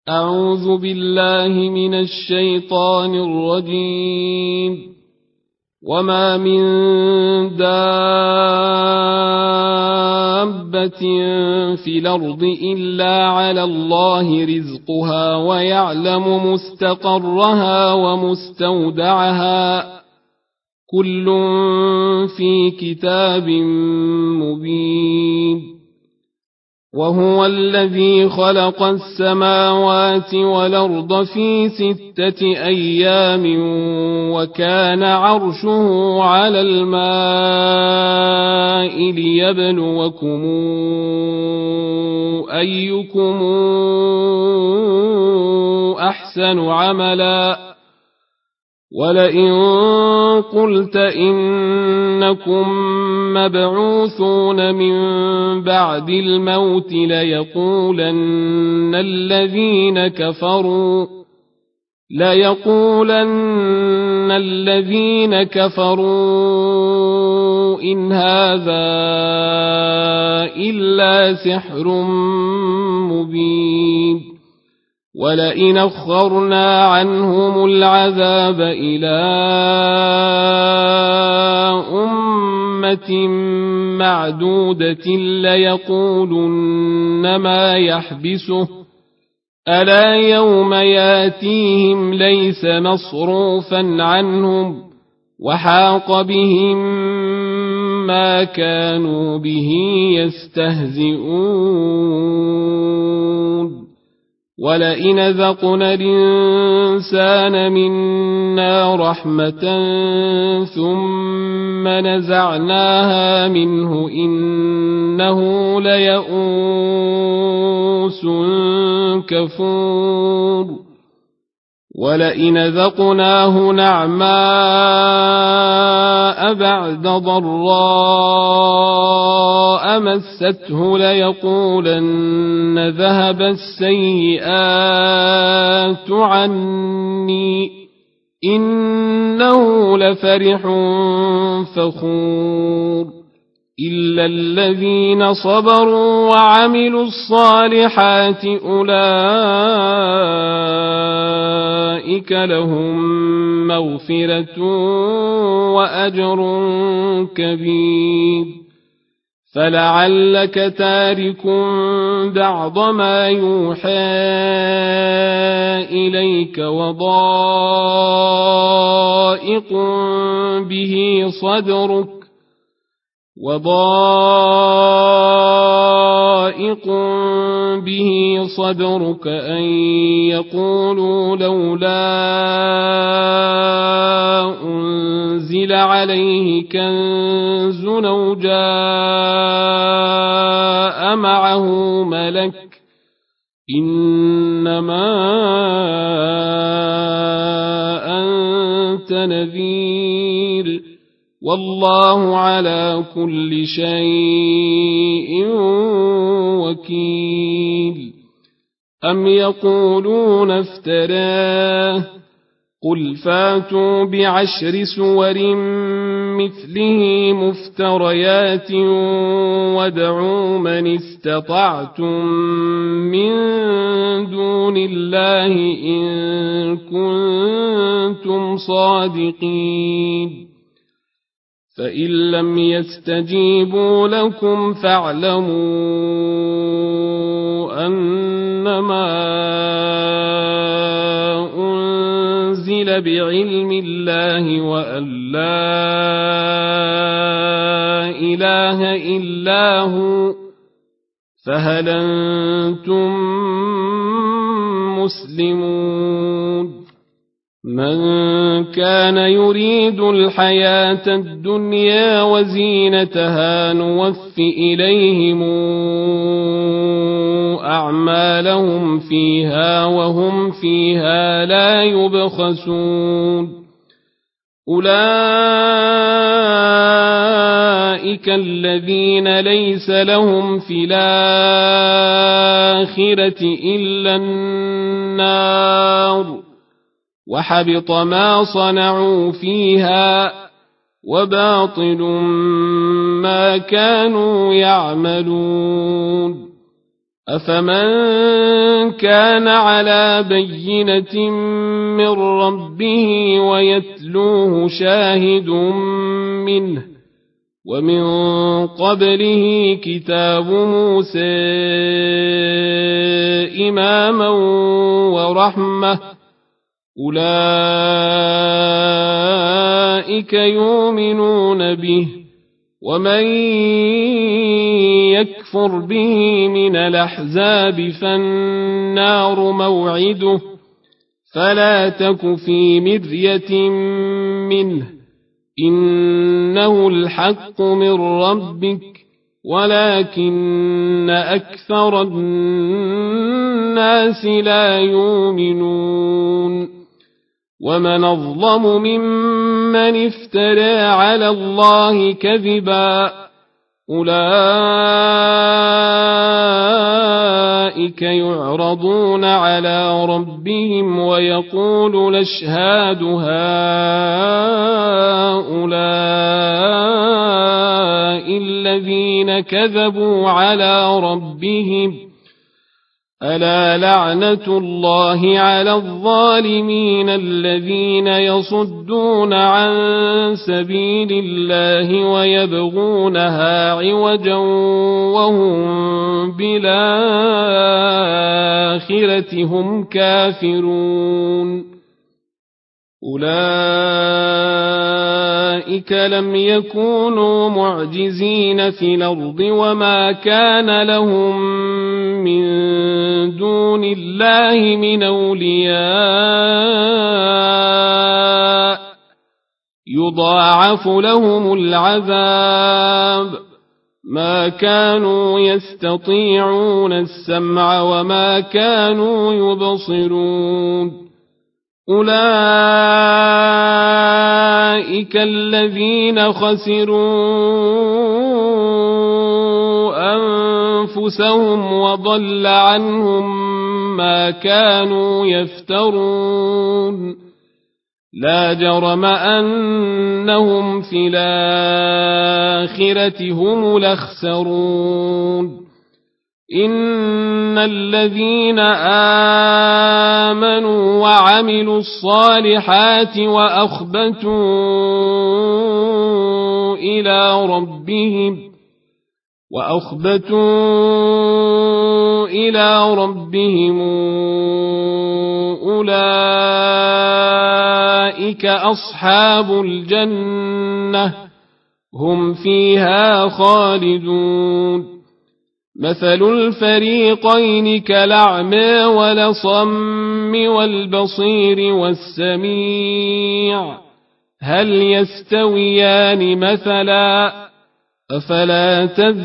أعوذ بالله من الشيطان الرجيم. وما من دابة في الأرض إلا على الله رزقها ويعلم مستقرها ومستودعها كل في كتاب مبين. وهو الذي خلق السماوات والأرض في 6 أيام وكان عرشه على الماء ليبلوكم أيكم أحسن عملا. ولئن قلت إنكم مبعوثون من بعد الموت ليقولن الذين كفروا إن هذا إلا سحر مبين. ولئن أخرنا عنهم العذاب إلى أمة معدودة ليقولن ما يحبسه ألا يوم ياتيهم ليس مصروفا عنهم وحاق بهم ما كانوا به يستهزئون. ولئن ذقنا الإنسان منا رحمة ثم نزعناها منه إنه ليئوس كفور. ولئن ذقناه نعماء بعد ضراء مسته ليقولن ذهب السيئات عني إنه لفرح فخور. إلا الذين صبروا وعملوا الصالحات أولئك لهم مغفرة وأجر كبير. فلعلك تارك بعض ما يوحى إليك وضائق به صدرك أن يقولوا لولا أنزل عليه كنز أو جاء معه ملك إنما أنت نذير والله على كل شيء وكيل. أم يقولون افتراه قل فاتوا ب10 سور مثله مفتريات وادعوا من استطعتم من دون الله إن كنتم صادقين. فإن لم يستجيبوا لكم فاعلموا أنما أنزل بعلم الله وأن لا إله إلا هو فهل أنتم مسلمون. من كان يريد الحياة الدنيا وزينتها نوف إليهم أعمالهم فيها وهم فيها لا يبخسون. أولئك الذين ليس لهم في الآخرة إلا النار وحبط ما صنعوا فيها وباطل ما كانوا يعملون. أفمن كان على بينة من ربه ويتلوه شاهد منه ومن قبله كتاب موسى إماما ورحمة أولئك يؤمنون به ومن يكفر به من الأحزاب فالنار موعده فلا تك في مرية منه إنه الحق من ربك ولكن أكثر الناس لا يؤمنون ومن أظلم ممن افترى على الله كذبا أولئك يعرضون على ربهم ويقول الأشهاد هؤلاء الذين كذبوا على ربهم ألا لعنة الله على الظالمين الذين يصدون عن سبيل الله ويبغونها عوجا وهم بالآخرة هم كافرون أولئك لم يكونوا معجزين في الأرض وما كان لهم من دون الله من أولياء يضاعف لهم العذاب ما كانوا يستطيعون السمع وما كانوا يبصرون أولئك الذين خسروا أنفسهم وضل عنهم ما كانوا يفترون لا جرم أنهم في الآخرة هم الأخسرون إن الذين آمنوا وعملوا الصالحات وأخبتوا إلى ربهم أولئك أصحاب الجنة هم فيها خالدون مثل الفريقين كالأعمى والأصم والبصير والسميع هل يستويان مثلا أفلا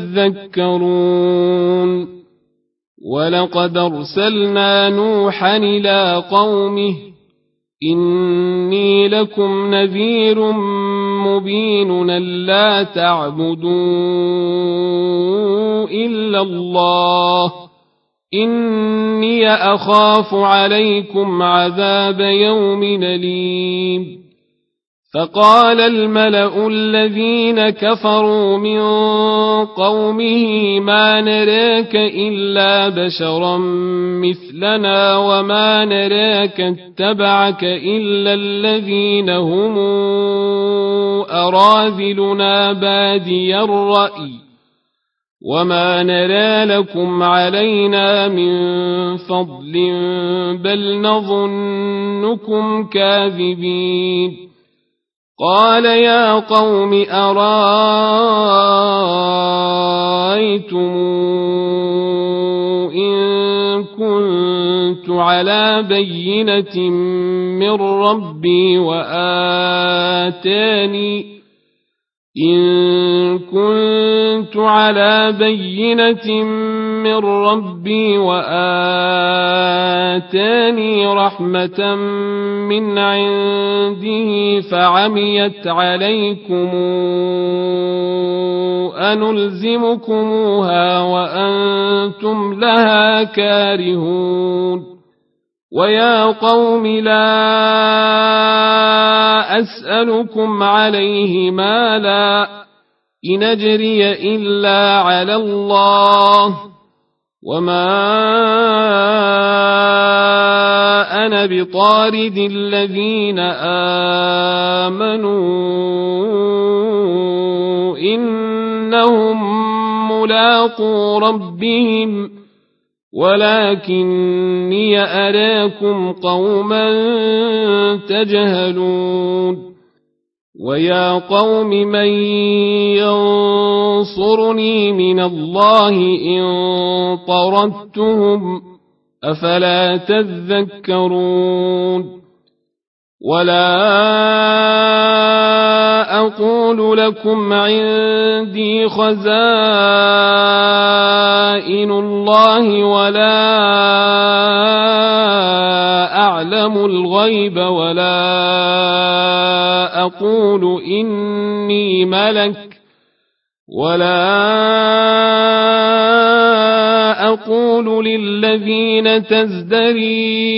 تذكرون ولقد أرسلنا نوحا إلى قومه إني لكم نذير مبين ألا تعبدوا إلا الله إني أخاف عليكم عذاب يوم أليم فقال الملأ الذين كفروا من قومه ما نراك إلا بشرا مثلنا وما نراك اتبعك إلا الذين هم أراذلنا بادي الرأي وما نرى لكم علينا من فضل بل نظنكم كاذبين قال يا قوم أرأيتم إن كنت على بينة من ربي وآتاني رحمة من عنده فعميت عليكم أنلزمكموها وأنتم لها كارهون ويا قوم لا أسألكم عليه مالا إن أجري إلا على الله وما أنا بطارد الذين آمنوا إنهم ملاقو ربهم ولكني أراكم قوما تجهلون ويا قوم من ينصرني من الله إن طردتهم أفلا تذكرون ولا أقول لكم عندي خزائن الله ولا أعلم الغيب ولا أقول إني ملك ولا أقول للذين تزدري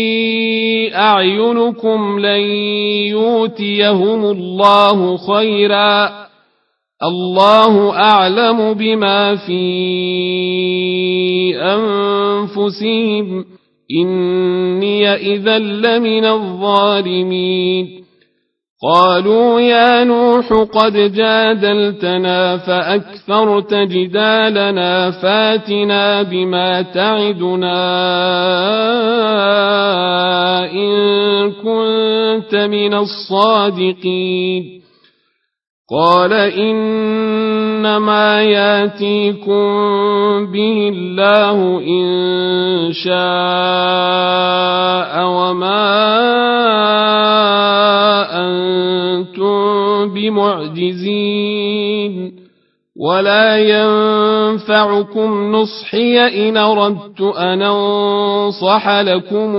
أعينكم لن يؤتيهم الله خيرا الله أعلم بما في أنفسهم إني إذا لمن الظالمين قالوا يا نوح قد جادلتنا فأكثرت جدالنا فاتنا بما تعدنا إن كنت من الصادقين قال إنما ياتيكم به الله إن شاء وما أنتم بمعجزين ولا ينفعكم نصحي إن أردت أن أنصح لكم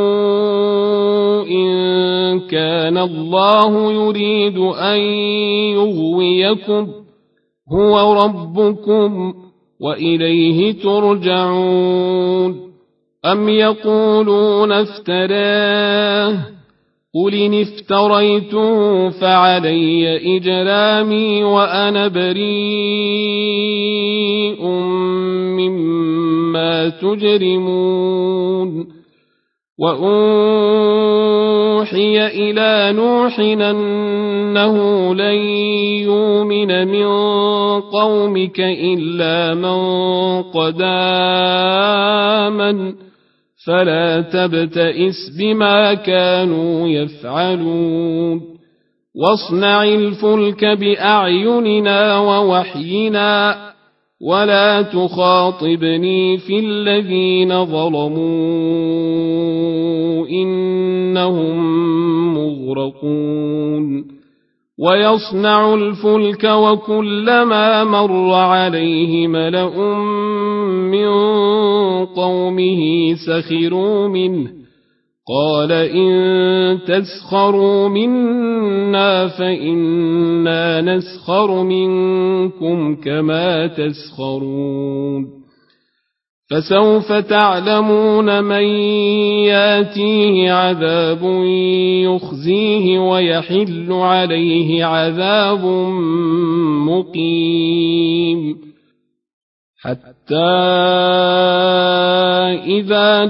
إن كان الله يريد أن يغويكم هو ربكم وإليه ترجعون أم يقولون افتراه قل إن افتريته فعلي إجرامي وأنا بريء مما تجرمون وأوحي إلى نوح أنه لن يؤمن من قومك إلا من قد آمن فلا تبتئس بما كانوا يفعلون واصنع الفلك بأعيننا ووحينا ولا تخاطبني في الذين ظلموا إنهم مغرقون ويصنع الفلك وكلما مر عليه ملأ من قومه سخروا منه قال إن تسخروا منا فإنا نسخر منكم كما تسخرون فسوف تعلمون من ياتيه عذاب يخزيه ويحل عليه عذاب مقيم حتى إذا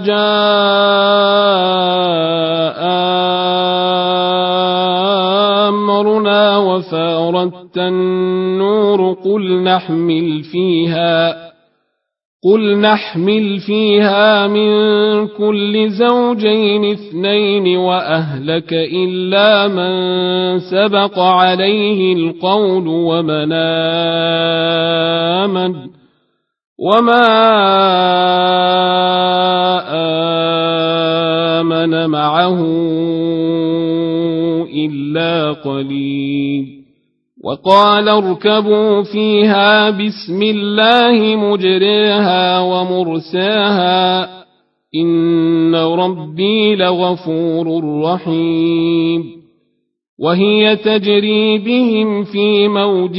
جاء أمرنا وفارت النور قل نحمل فيها من كل زوجين اثنين وأهلك إلا من سبق عليه القول وما آمن معه إلا قليل وقال اركبوا فيها بسم الله مجريها ومرساها إن ربي لغفور رحيم وهي تجري بهم في موج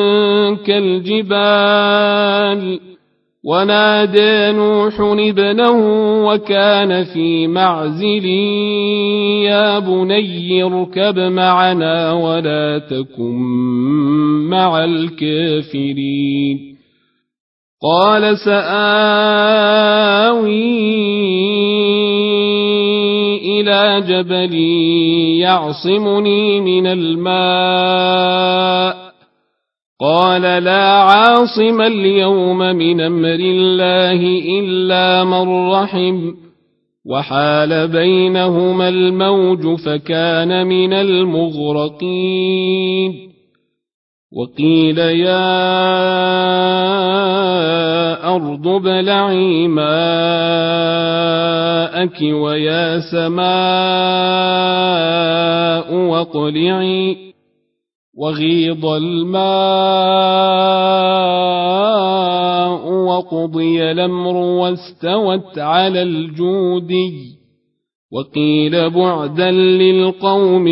كالجبال ونادى نوح ابنه وكان في معزل يا بني اركب معنا ولا تكن مع الكافرين قال سآوي إلى جبل يعصمني من الماء قال لا عاصم اليوم من أمر الله إلا من رحم وحال بينهما الموج فكان من المغرقين وقيل يا أرض ابلعي ماءك ويا سماء واقلعي وغيض الماء وقضي الأمر واستوت على الجودي وقيل بعدا للقوم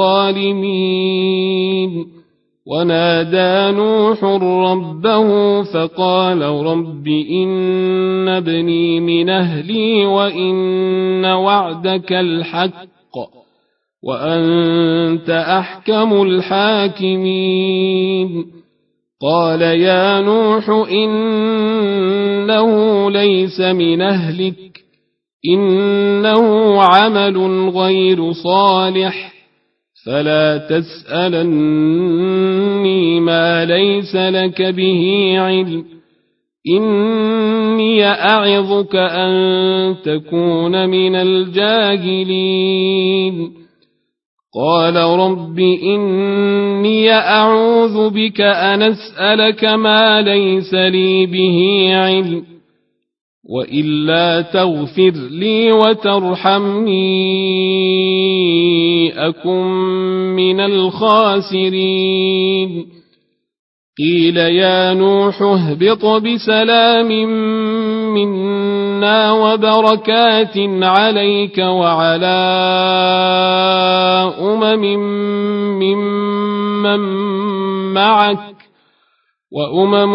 الظالمين ونادى نوح ربه فقال رب إن ابني من أهلي وإن وعدك الحق وأنت أحكم الحاكمين قال يا نوح إنه ليس من أهلك إنه عمل غير صالح فلا تسألني ما ليس لك به علم إني أعظك أن تكون من الجاهلين قال رب إني أعوذ بك أن أسألك ما ليس لي به علم وإلا تغفر لي وترحمني أكن من الخاسرين قيل يا نوح اهبط بسلام منا وبركات عليك وعلى ممن معك وأمم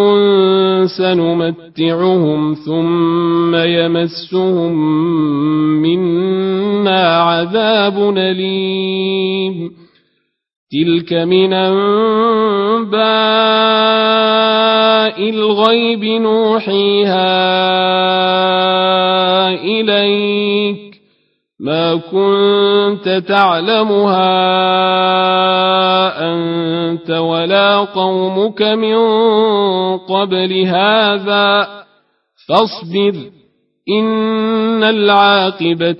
سنمتعهم ثم يمسهم منا عذاب أليم تلك من أنباء الغيب نوحيها إليك ما كنت تعلمها أنت ولا قومك من قبل هذا فاصبر إن العاقبة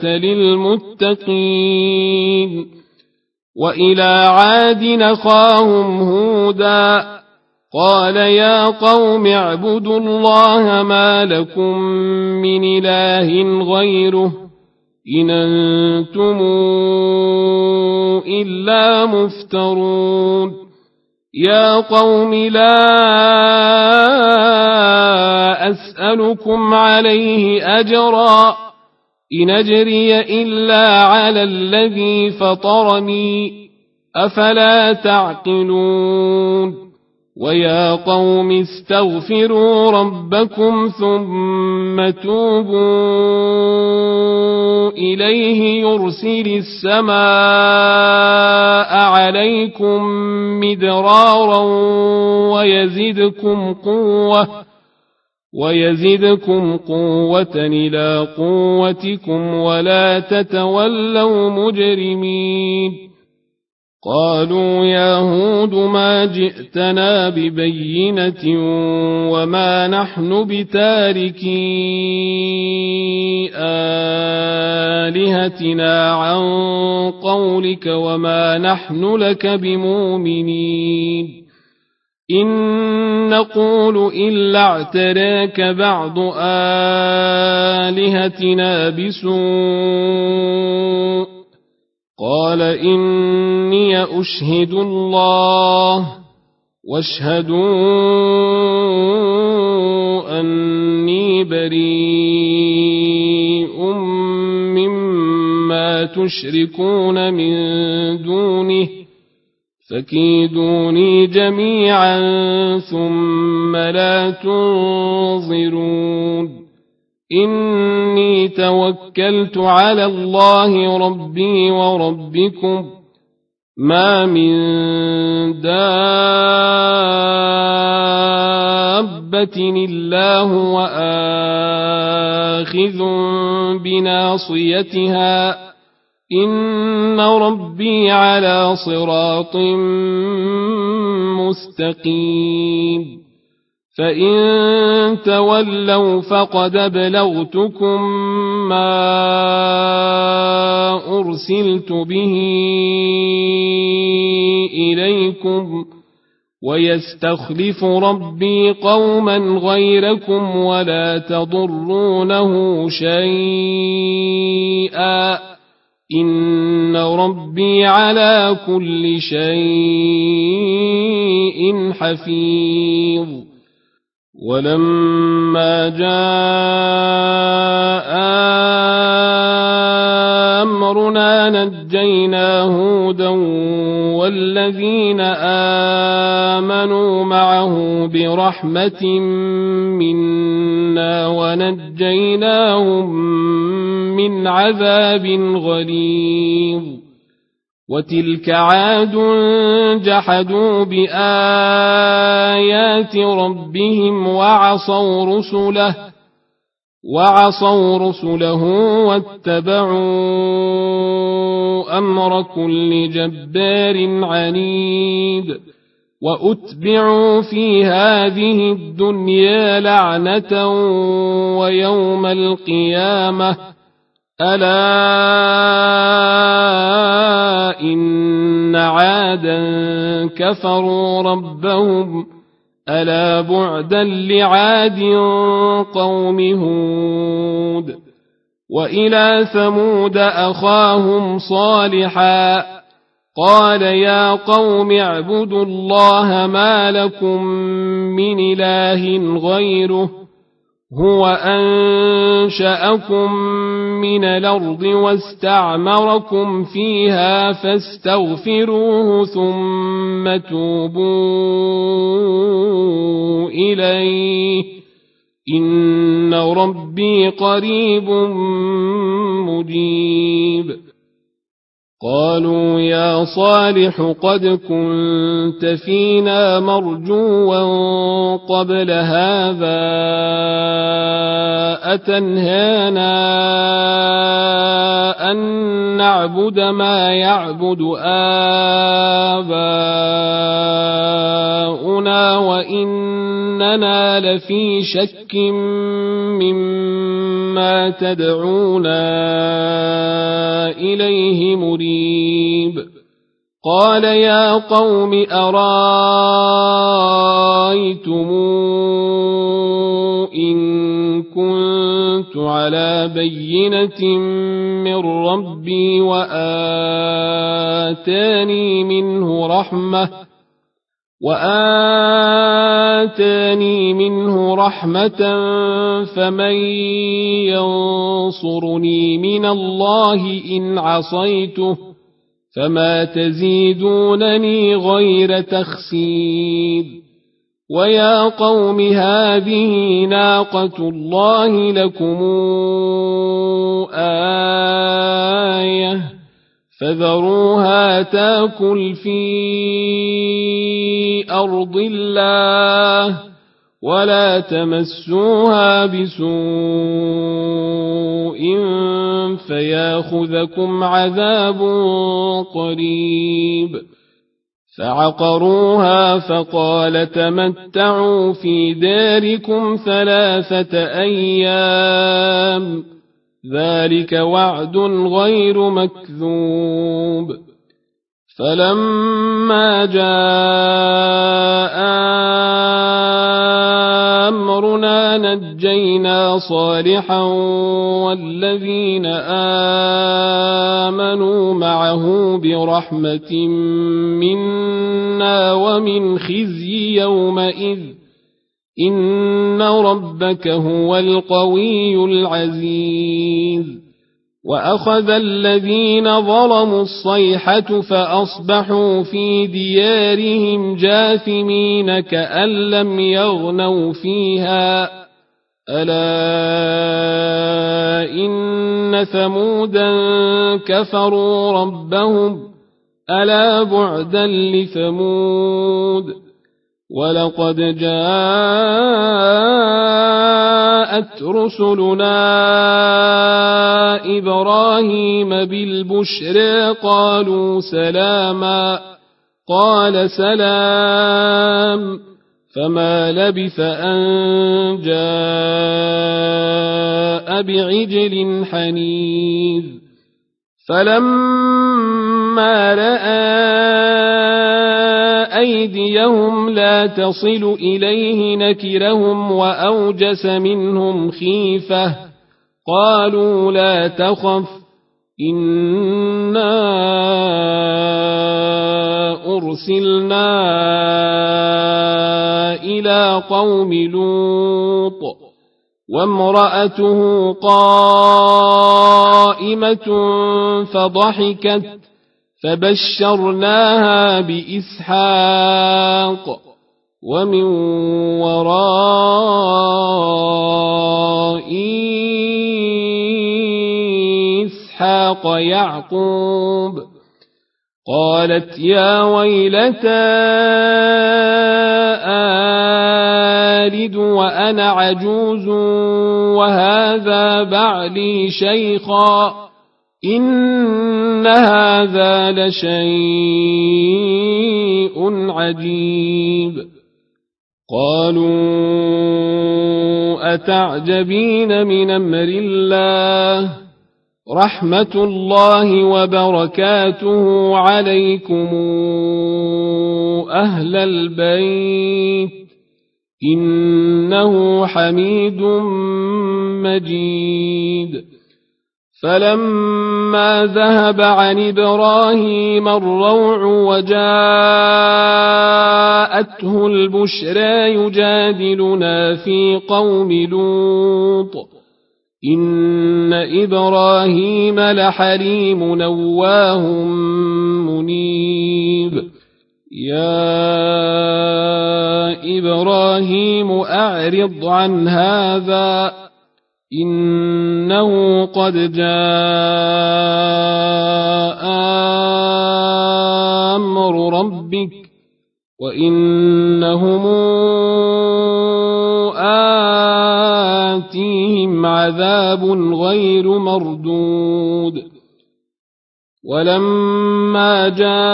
للمتقين وإلى عاد أخاهم هودا قال يا قوم اعبدوا الله ما لكم من إله غيره إن أنتم إلا مفترون يا قوم لا أسألكم عليه أجرا إن أجري إلا على الذي فطرني أفلا تعقلون ويا قوم استغفروا ربكم ثم توبوا إليه يرسل السماء عليكم مدرارا ويزدكم قوة إلى قوتكم ولا تتولوا مجرمين قالوا يا هود ما جئتنا ببينة وما نحن بتاركي آلهتنا عن قولك وما نحن لك بمؤمنين إن نقول إلا اعتراك بعض آلهتنا بسوء قال إني أشهد الله واشهدوا أني بريء مما تشركون من دونه فكيدوني جميعا ثم لا تنظرون إني توكلت على الله ربي وربكم ما من دابة دابة إلا هو آخذ بناصيتها إن ربي على صراط مستقيم فإن تولوا فقد أبلغتكم ما أرسلت به إليكم ويستخلف ربي قوما غيركم ولا تضرونه شيئا إن ربي على كل شيء حفيظ ولما جاء أمرنا نجينا هودا والذين آمنوا معه برحمة منا ونجيناهم من عذاب غليظ وتلك عاد جحدوا بآيات ربهم وعصوا رسله واتبعوا أمر كل جبار عنيد وأتبعوا في هذه الدنيا لعنة ويوم القيامة ألا إن عادا كفروا ربهم ألا بعدا لعاد قوم هود وإلى ثمود أخاهم صالحا قال يا قوم اعبدوا الله ما لكم من إله غيره هو أنشأكم من الأرض واستعمركم فيها فاستغفروه ثم توبوا إليه إن ربي قريب مجيب قالوا يا صالح قد كنت فينا مرجوا قبل هذا أتنهانا أن نعبد ما يعبد آباؤنا وإننا لفي شك مما تدعونا إليه مريب قال يا قوم أرايتم إن كنت على بينة من ربي وآتاني منه رحمة فمن ينصرني من الله إن عصيته فما تزيدونني غير تخسير ويا قوم هذه ناقة الله لكم آية فذروها تاكل في أرض الله ولا تمسوها بسوء فياخذكم عذاب قريب فعقروها فقال تمتعوا في داركم 3 أيام ذلك وعد غير مكذوب فلما جاء أمرنا نجينا صالحا والذين آمنوا معه برحمة منا ومن خزي يومئذ إن ربك هو القوي العزيز وأخذ الذين ظلموا الصيحة فأصبحوا في ديارهم جاثمين كأن لم يغنوا فيها ألا إن ثمودا كفروا ربهم ألا بعدا لثمود ولقد جاءت رسلنا إبراهيم بالبشرى قالوا سلاما قال سلام فما لبث أن جاء بعجل حنيذ فلما رأى أيديهم لا تصل إليه نكرهم وأوجس منهم خيفة قالوا لا تخف إنا أرسلنا إلى قوم لوط وامرأته قائمة فضحكت فبشرناها بإسحاق ومن وراء إسحاق يعقوب قالت يا ويلتى آلد وأنا عجوز وهذا بعلي شيخا إن هذا لشيء عجيب قالوا أتعجبين من أمر الله رحمة الله وبركاته عليكم أهل البيت إنه حميد مجيد فلما ذهب عن إبراهيم الروع وجاءته البشرى يجادلنا في قوم لوط إن إبراهيم لحليم نواه منيب يا إبراهيم أعرض عن هذا إنه قد جاء أمر ربك وإنهم آتيهم عذاب غير مردود ولما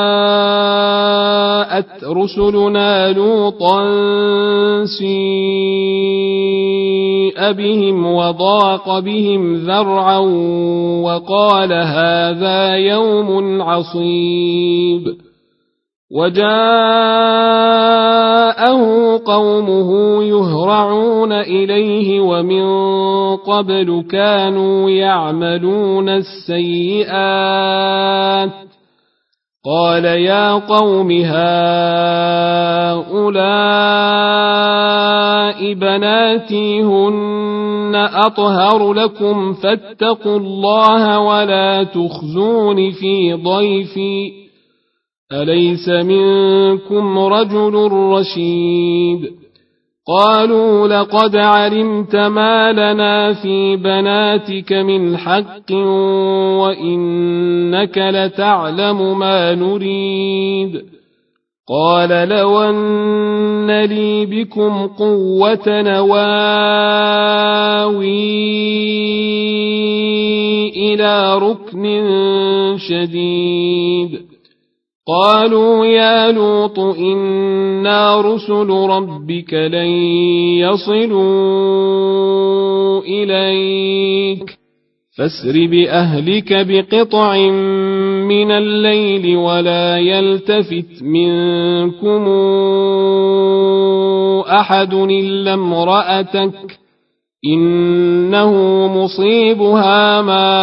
جاءت رسلنا لوطا سيء بهم وضاق بهم ذرعا وقال هذا يوم عصيب وجاءه قومه يهرعون إليه ومن قبل كانوا يعملون السيئات قال يا قوم هؤلاء بناتي هن أطهر لكم فاتقوا الله ولا تخزون في ضيفي أليس منكم رجل رشيد قالوا لقد علمت ما لنا في بناتك من حق وإنك لتعلم ما نريد قال لو أن لي بكم قوة نواوي إلى ركن شديد قالوا يا لوط إنا رسل ربك لن يصلوا إليك فاسر بأهلك بقطع من الليل ولا يلتفت منكم أحد إلا امرأتك إنه مصيبها ما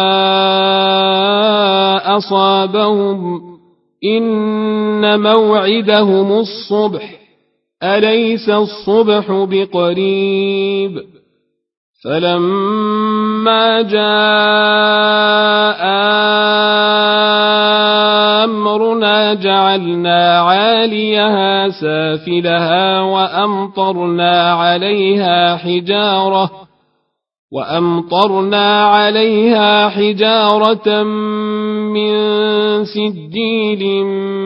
أصابهم إن موعدهم الصبح أليس الصبح بقريب فلما جاء أمرنا جعلنا عاليها سافلها وأمطرنا عليها حجارة وأمطرنا عليها حجارة من سجيل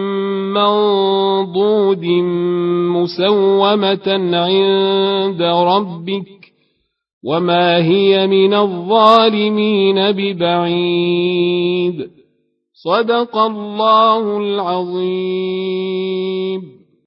منضود مسومة عند ربك وما هي من الظالمين ببعيد. صدق الله العظيم.